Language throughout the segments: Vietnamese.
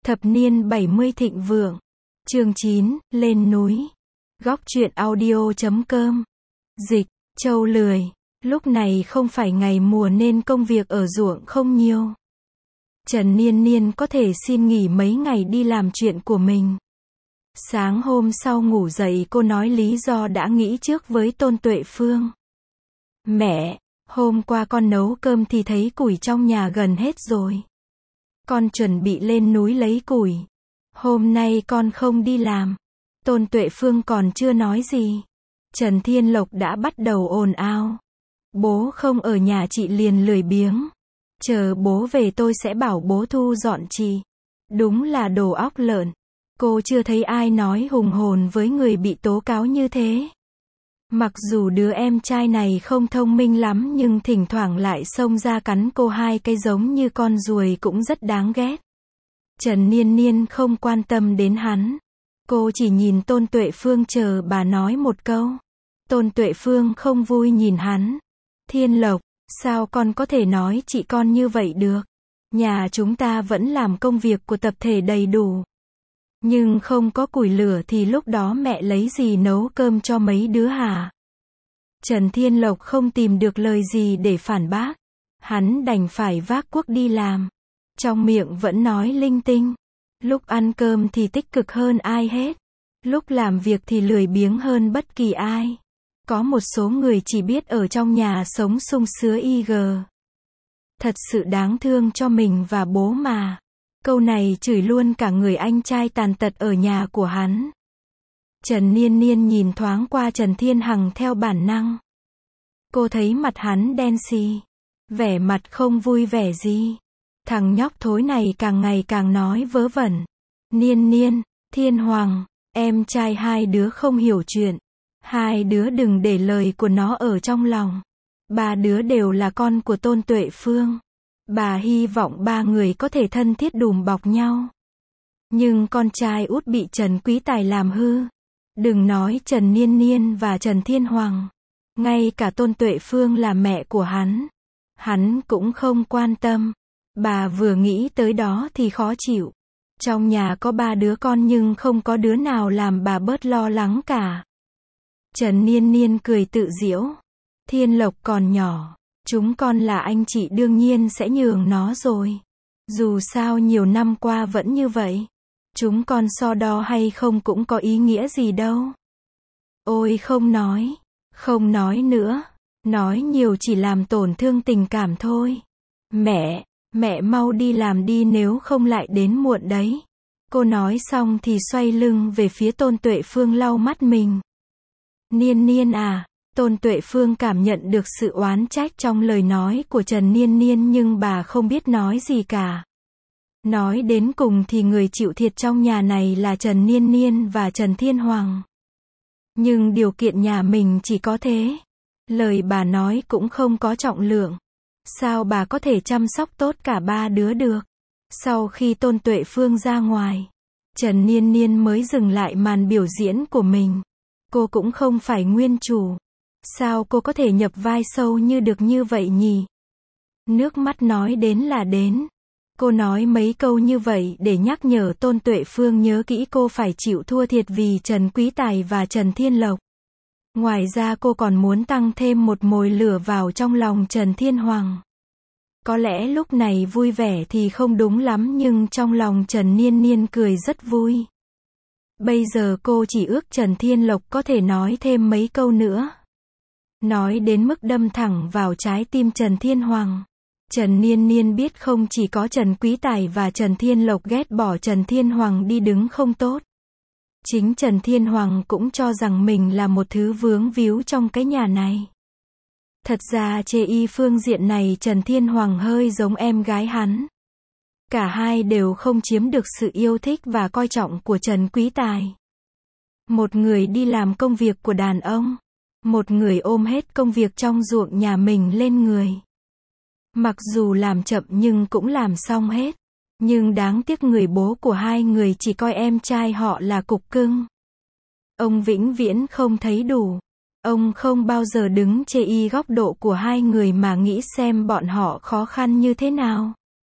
Thập niên 70 thịnh vượng. Chương 9, lên núi. Góc truyện audio.com. Dịch, Châu lười. Lúc này không phải ngày mùa nên công việc ở ruộng không nhiều. Trần Niên Niên có thể xin nghỉ mấy ngày đi làm chuyện của mình. Sáng hôm sau ngủ dậy cô nói lý do đã nghĩ trước với Tôn Tuệ Phương. Mẹ, hôm qua con nấu cơm thì thấy củi trong nhà gần hết rồi. Con chuẩn bị lên núi lấy củi. Hôm nay con không đi làm. Tôn Tuệ Phương còn chưa nói gì. Trần Thiên Lộc đã bắt đầu ồn ào. Bố không ở nhà chị liền lười biếng. Chờ bố về tôi sẽ bảo bố thu dọn chị. Đúng là đồ óc lợn. Cô chưa thấy ai nói hùng hồn với người bị tố cáo như thế. Mặc dù đứa em trai này không thông minh lắm nhưng thỉnh thoảng lại xông ra cắn cô hai cái giống như con ruồi cũng rất đáng ghét. Trần Niên Niên không quan tâm đến hắn. Cô chỉ nhìn Tôn Tuệ Phương chờ bà nói một câu. Tôn Tuệ Phương không vui nhìn hắn. Thiên Lộc, sao con có thể nói chị con như vậy được? Nhà chúng ta vẫn làm công việc của tập thể đầy đủ. Nhưng không có củi lửa thì lúc đó mẹ lấy gì nấu cơm cho mấy đứa hả? Trần Thiên Lộc không tìm được lời gì để phản bác. Hắn đành phải vác cuốc đi làm. Trong miệng vẫn nói linh tinh. Lúc ăn cơm thì tích cực hơn ai hết. Lúc làm việc thì lười biếng hơn bất kỳ ai. Có một số người chỉ biết ở trong nhà sống sung sướng IG. Thật sự đáng thương cho mình và bố mà. Câu này chửi luôn cả người anh trai tàn tật ở nhà của hắn. Trần Niên Niên nhìn thoáng qua Trần Thiên Hằng theo bản năng. Cô thấy mặt hắn đen xì. Vẻ mặt không vui vẻ gì. Thằng nhóc thối này càng ngày càng nói vớ vẩn. Niên Niên, Thiên Hoàng, em trai hai đứa không hiểu chuyện. Hai đứa đừng để lời của nó ở trong lòng. Ba đứa đều là con của Tôn Tuệ Phương. Bà hy vọng ba người có thể thân thiết đùm bọc nhau. Nhưng con trai út bị Trần Quý Tài làm hư. Đừng nói Trần Niên Niên và Trần Thiên Hoàng. Ngay cả Tôn Tuệ Phương là mẹ của hắn cũng không quan tâm. Bà vừa nghĩ tới đó thì khó chịu. Trong nhà có ba đứa con nhưng không có đứa nào làm bà bớt lo lắng cả. Trần Niên Niên cười tự giễu. Thiên Lộc còn nhỏ. Chúng con là anh chị đương nhiên sẽ nhường nó rồi. Dù sao nhiều năm qua vẫn như vậy. Chúng con so đo hay không cũng có ý nghĩa gì đâu. Ôi không nói nữa. Nói nhiều chỉ làm tổn thương tình cảm thôi. Mẹ mau đi làm đi nếu không lại đến muộn đấy. Cô nói xong thì xoay lưng về phía Tôn Tuệ Phương lau mắt mình. Niên Niên à. Tôn Tuệ Phương cảm nhận được sự oán trách trong lời nói của Trần Niên Niên nhưng bà không biết nói gì cả. Nói đến cùng thì người chịu thiệt trong nhà này là Trần Niên Niên và Trần Thiên Hoàng. Nhưng điều kiện nhà mình chỉ có thế. Lời bà nói cũng không có trọng lượng. Sao bà có thể chăm sóc tốt cả ba đứa được? Sau khi Tôn Tuệ Phương ra ngoài, Trần Niên Niên mới dừng lại màn biểu diễn của mình. Cô cũng không phải nguyên chủ. Sao cô có thể nhập vai sâu như được như vậy nhỉ? Nước mắt nói đến là đến. Cô nói mấy câu như vậy để nhắc nhở Tôn Tuệ Phương nhớ kỹ cô phải chịu thua thiệt vì Trần Quý Tài và Trần Thiên Lộc. Ngoài ra cô còn muốn tăng thêm một mồi lửa vào trong lòng Trần Thiên Hoàng. Có lẽ lúc này vui vẻ thì không đúng lắm nhưng trong lòng Trần Niên Niên cười rất vui. Bây giờ cô chỉ ước Trần Thiên Lộc có thể nói thêm mấy câu nữa. Nói đến mức đâm thẳng vào trái tim Trần Thiên Hoàng. Trần Niên Niên biết không chỉ có Trần Quý Tài và Trần Thiên Lộc ghét bỏ Trần Thiên Hoàng đi đứng không tốt. Chính Trần Thiên Hoàng cũng cho rằng mình là một thứ vướng víu trong cái nhà này. Thật ra chê y phương diện này Trần Thiên Hoàng hơi giống em gái hắn. Cả hai đều không chiếm được sự yêu thích và coi trọng của Trần Quý Tài. Một người đi làm công việc của đàn ông. Một người ôm hết công việc trong ruộng nhà mình lên người. Mặc dù làm chậm nhưng cũng làm xong hết. Nhưng đáng tiếc người bố của hai người chỉ coi em trai họ là cục cưng. Ông vĩnh viễn không thấy đủ. Ông không bao giờ đứng chê y góc độ của hai người mà nghĩ xem bọn họ khó khăn như thế nào.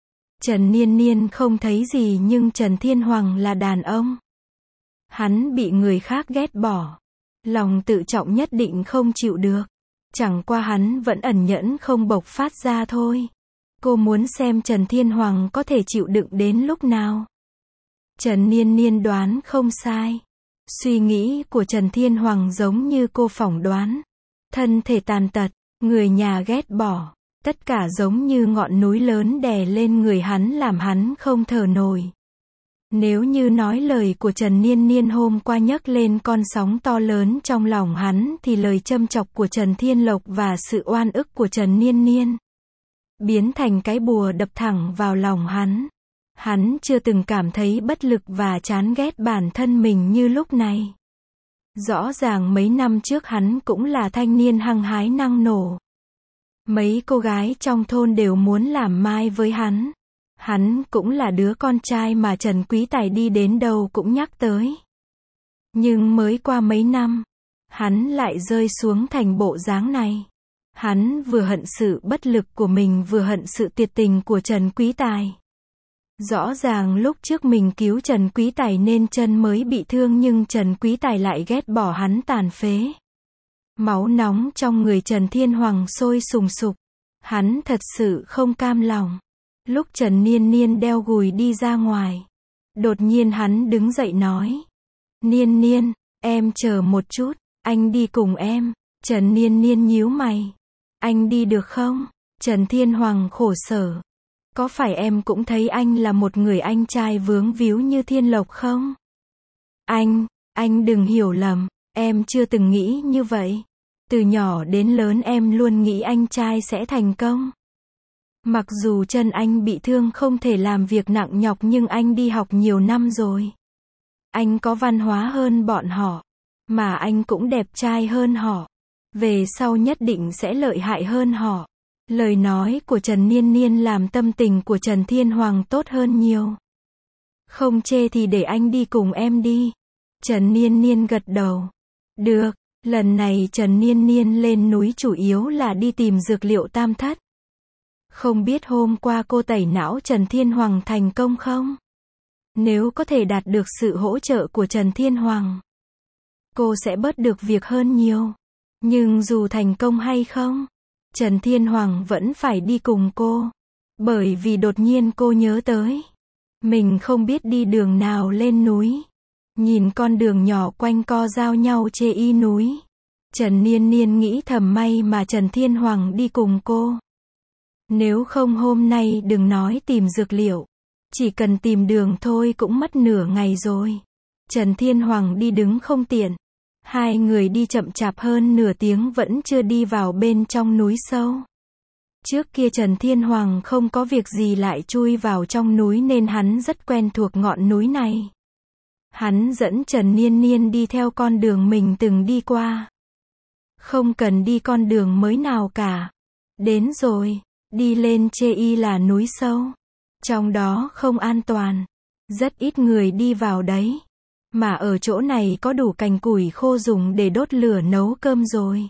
Trần Niên Niên không thấy gì nhưng Trần Thiên Hoàng là đàn ông. Hắn bị người khác ghét bỏ. Lòng tự trọng nhất định không chịu được. Chẳng qua hắn vẫn ẩn nhẫn không bộc phát ra thôi. Cô muốn xem Trần Thiên Hoàng có thể chịu đựng đến lúc nào. Trần Niên Niên đoán không sai. Suy nghĩ của Trần Thiên Hoàng giống như cô phỏng đoán. Thân thể tàn tật, người nhà ghét bỏ. Tất cả giống như ngọn núi lớn đè lên người hắn làm hắn không thở nổi. Nếu như nói lời của Trần Niên Niên hôm qua nhấc lên con sóng to lớn trong lòng hắn thì lời châm chọc của Trần Thiên Lộc và sự oan ức của Trần Niên Niên biến thành cái bùa đập thẳng vào lòng hắn. Hắn chưa từng cảm thấy bất lực và chán ghét bản thân mình như lúc này. Rõ ràng mấy năm trước hắn cũng là thanh niên hăng hái năng nổ. Mấy cô gái trong thôn đều muốn làm mai với hắn. Hắn cũng là đứa con trai mà Trần Quý Tài đi đến đâu cũng nhắc tới. Nhưng mới qua mấy năm, hắn lại rơi xuống thành bộ dáng này. Hắn vừa hận sự bất lực của mình vừa hận sự tuyệt tình của Trần Quý Tài. Rõ ràng lúc trước mình cứu Trần Quý Tài nên chân mới bị thương nhưng Trần Quý Tài lại ghét bỏ hắn tàn phế. Máu nóng trong người Trần Thiên Hoàng sôi sùng sục. Hắn thật sự không cam lòng. Lúc Trần Niên Niên đeo gùi đi ra ngoài, đột nhiên hắn đứng dậy nói. Niên Niên, em chờ một chút, anh đi cùng em. Trần Niên Niên nhíu mày. Anh đi được không? Trần Thiên Hoàng khổ sở. Có phải em cũng thấy anh là một người anh trai vướng víu như Thiên Lộc không? Anh đừng hiểu lầm, em chưa từng nghĩ như vậy. Từ nhỏ đến lớn em luôn nghĩ anh trai sẽ thành công. Mặc dù chân anh bị thương không thể làm việc nặng nhọc nhưng anh đi học nhiều năm rồi. Anh có văn hóa hơn bọn họ. Mà anh cũng đẹp trai hơn họ. Về sau nhất định sẽ lợi hại hơn họ. Lời nói của Trần Niên Niên làm tâm tình của Trần Thiên Hoàng tốt hơn nhiều. Không chê thì để anh đi cùng em đi. Trần Niên Niên gật đầu. Được, lần này Trần Niên Niên lên núi chủ yếu là đi tìm dược liệu tam thất. Không biết hôm qua cô tẩy não Trần Thiên Hoàng thành công không? Nếu có thể đạt được sự hỗ trợ của Trần Thiên Hoàng, cô sẽ bớt được việc hơn nhiều. Nhưng dù thành công hay không, Trần Thiên Hoàng vẫn phải đi cùng cô. Bởi vì đột nhiên cô nhớ tới. Mình không biết đi đường nào lên núi. Nhìn con đường nhỏ quanh co giao nhau chê y núi. Trần Niên Niên nghĩ thầm may mà Trần Thiên Hoàng đi cùng cô. Nếu không hôm nay đừng nói tìm dược liệu. Chỉ cần tìm đường thôi cũng mất nửa ngày rồi. Trần Thiên Hoàng đi đứng không tiện. Hai người đi chậm chạp hơn nửa tiếng vẫn chưa đi vào bên trong núi sâu. Trước kia Trần Thiên Hoàng không có việc gì lại chui vào trong núi nên hắn rất quen thuộc ngọn núi này. Hắn dẫn Trần Niên Niên đi theo con đường mình từng đi qua. Không cần đi con đường mới nào cả. Đến rồi, đi lên chê y là núi sâu. Trong đó không an toàn. Rất ít người đi vào đấy. Mà ở chỗ này có đủ cành củi khô dùng để đốt lửa nấu cơm rồi.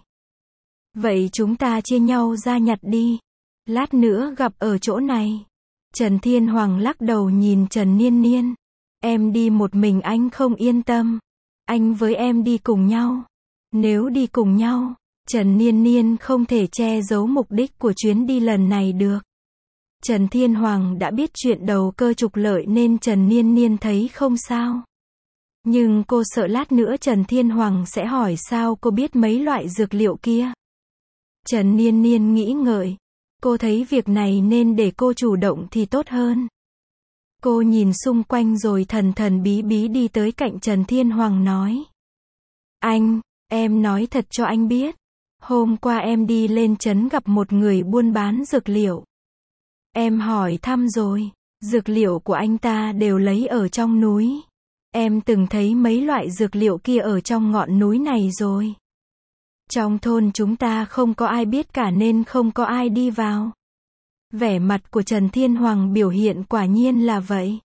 Vậy chúng ta chia nhau ra nhặt đi. Lát nữa gặp ở chỗ này. Trần Thiên Hoàng lắc đầu nhìn Trần Niên Niên. Em đi một mình anh không yên tâm. Anh với em đi cùng nhau. Nếu đi cùng nhau, Trần Niên Niên không thể che giấu mục đích của chuyến đi lần này được. Trần Thiên Hoàng đã biết chuyện đầu cơ trục lợi nên Trần Niên Niên thấy không sao. Nhưng cô sợ lát nữa Trần Thiên Hoàng sẽ hỏi sao cô biết mấy loại dược liệu kia. Trần Niên Niên nghĩ ngợi. Cô thấy việc này nên để cô chủ động thì tốt hơn. Cô nhìn xung quanh rồi thần thần bí bí đi tới cạnh Trần Thiên Hoàng nói. Anh, em nói thật cho anh biết. Hôm qua em đi lên trấn gặp một người buôn bán dược liệu. Em hỏi thăm rồi. Dược liệu của anh ta đều lấy ở trong núi. Em từng thấy mấy loại dược liệu kia ở trong ngọn núi này rồi. Trong thôn chúng ta không có ai biết cả nên không có ai đi vào. Vẻ mặt của Trần Thiên Hoàng biểu hiện quả nhiên là vậy.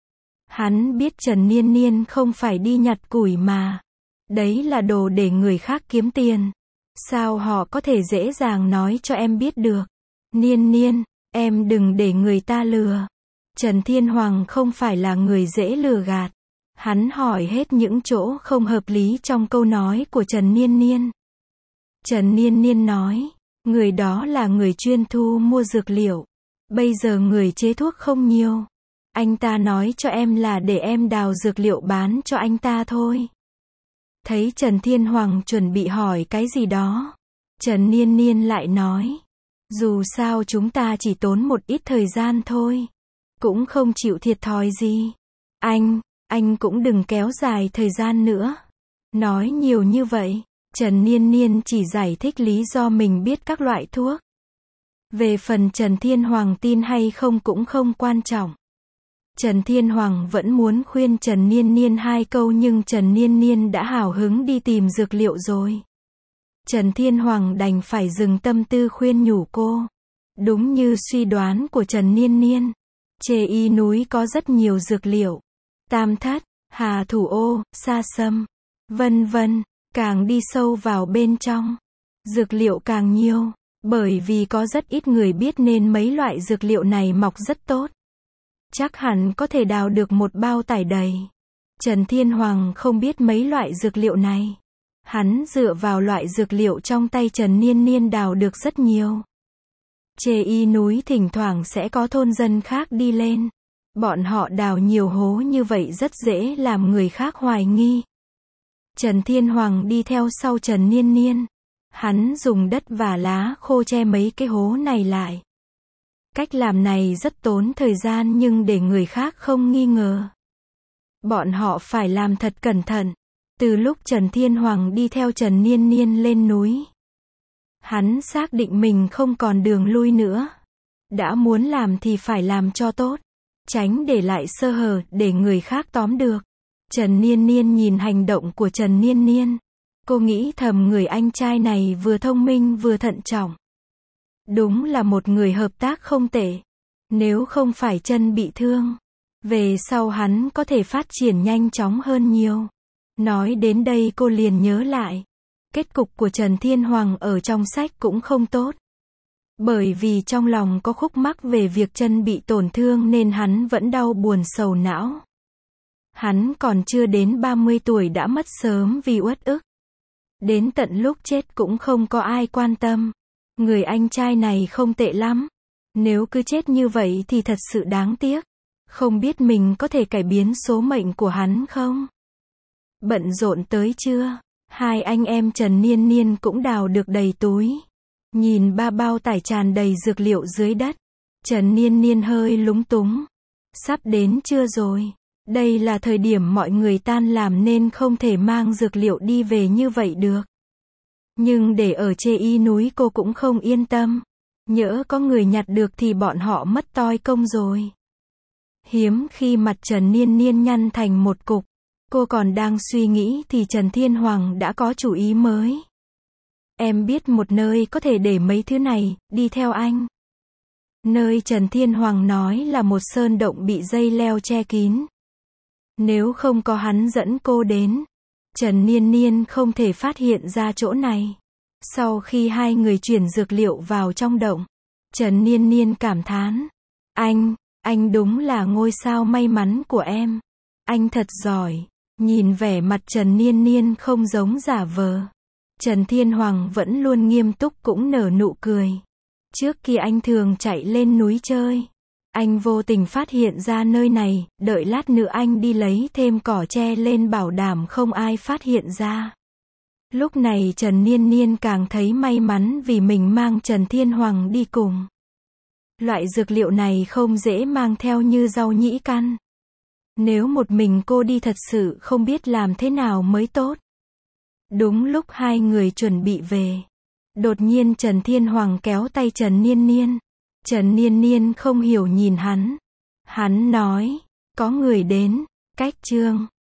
Hắn biết Trần Niên Niên không phải đi nhặt củi mà. Đấy là đồ để người khác kiếm tiền. Sao họ có thể dễ dàng nói cho em biết được. Niên Niên, em đừng để người ta lừa. Trần Thiên Hoàng không phải là người dễ lừa gạt. Hắn hỏi hết những chỗ không hợp lý trong câu nói của Trần Niên Niên. Trần Niên Niên nói, người đó là người chuyên thu mua dược liệu. Bây giờ người chế thuốc không nhiều. Anh ta nói cho em là để em đào dược liệu bán cho anh ta thôi. Thấy Trần Thiên Hoàng chuẩn bị hỏi cái gì đó, Trần Niên Niên lại nói, dù sao chúng ta chỉ tốn một ít thời gian thôi. Cũng không chịu thiệt thòi gì. Anh cũng đừng kéo dài thời gian nữa. Nói nhiều như vậy, Trần Niên Niên chỉ giải thích lý do mình biết các loại thuốc. Về phần Trần Thiên Hoàng tin hay không cũng không quan trọng. Trần Thiên Hoàng vẫn muốn khuyên Trần Niên Niên 2 câu nhưng Trần Niên Niên đã hào hứng đi tìm dược liệu rồi. Trần Thiên Hoàng đành phải dừng tâm tư khuyên nhủ cô. Đúng như suy đoán của Trần Niên Niên, Chê Y núi có rất nhiều dược liệu. Tam thất, hà thủ ô, sa sâm, vân vân, càng đi sâu vào bên trong, dược liệu càng nhiều, bởi vì có rất ít người biết nên mấy loại dược liệu này mọc rất tốt. Chắc hẳn có thể đào được một bao tải đầy. Trần Thiên Hoàng không biết mấy loại dược liệu này. Hắn dựa vào loại dược liệu trong tay Trần Niên Niên đào được rất nhiều. Chê Y núi thỉnh thoảng sẽ có thôn dân khác đi lên. Bọn họ đào nhiều hố như vậy rất dễ làm người khác hoài nghi. Trần Thiên Hoàng đi theo sau Trần Niên Niên. Hắn dùng đất và lá khô che mấy cái hố này lại. Cách làm này rất tốn thời gian nhưng để người khác không nghi ngờ. Bọn họ phải làm thật cẩn thận. Từ lúc Trần Thiên Hoàng đi theo Trần Niên Niên lên núi, hắn xác định mình không còn đường lui nữa. Đã muốn làm thì phải làm cho tốt. Tránh để lại sơ hở để người khác tóm được. Trần Niên Niên nhìn hành động của Trần Niên Niên. Cô nghĩ thầm người anh trai này vừa thông minh vừa thận trọng. Đúng là một người hợp tác không tệ. Nếu không phải chân bị thương, về sau hắn có thể phát triển nhanh chóng hơn nhiều. Nói đến đây cô liền nhớ lại. Kết cục của Trần Thiên Hoàng ở trong sách cũng không tốt. Bởi vì trong lòng có khúc mắc về việc chân bị tổn thương nên hắn vẫn đau buồn sầu não. Hắn còn chưa đến 30 tuổi đã mất sớm vì uất ức. Đến tận lúc chết cũng không có ai quan tâm. Người anh trai này không tệ lắm. Nếu cứ chết như vậy thì thật sự đáng tiếc. Không biết mình có thể cải biến số mệnh của hắn không? Bận rộn tới trưa, hai anh em Trần Niên Niên cũng đào được đầy túi. Nhìn 3 bao tải tràn đầy dược liệu dưới đất, Trần Niên Niên hơi lúng túng. Sắp đến trưa rồi. Đây là thời điểm mọi người tan làm nên không thể mang dược liệu đi về như vậy được. Nhưng để ở Chê Y núi cô cũng không yên tâm. Nhỡ có người nhặt được thì bọn họ mất toi công rồi. Hiếm khi mặt Trần Niên Niên nhăn thành một cục. Cô còn đang suy nghĩ thì Trần Thiên Hoàng đã có chủ ý mới. Em biết một nơi có thể để mấy thứ này, đi theo anh. Nơi Trần Thiên Hoàng nói là một sơn động bị dây leo che kín. Nếu không có hắn dẫn cô đến, Trần Niên Niên không thể phát hiện ra chỗ này. Sau khi hai người chuyển dược liệu vào trong động, Trần Niên Niên cảm thán. Anh đúng là ngôi sao may mắn của em. Anh thật giỏi. Nhìn vẻ mặt Trần Niên Niên không giống giả vờ. Trần Thiên Hoàng vẫn luôn nghiêm túc cũng nở nụ cười. Trước kia anh thường chạy lên núi chơi. Anh vô tình phát hiện ra nơi này, đợi lát nữa anh đi lấy thêm cỏ tre lên bảo đảm không ai phát hiện ra. Lúc này Trần Niên Niên càng thấy may mắn vì mình mang Trần Thiên Hoàng đi cùng. Loại dược liệu này không dễ mang theo như rau nhĩ căn. Nếu một mình cô đi thật sự không biết làm thế nào mới tốt. Đúng lúc hai người chuẩn bị về, đột nhiên Trần Thiên Hoàng kéo tay Trần Niên Niên. Trần Niên Niên không hiểu nhìn hắn. Hắn nói, có người đến. Cách chương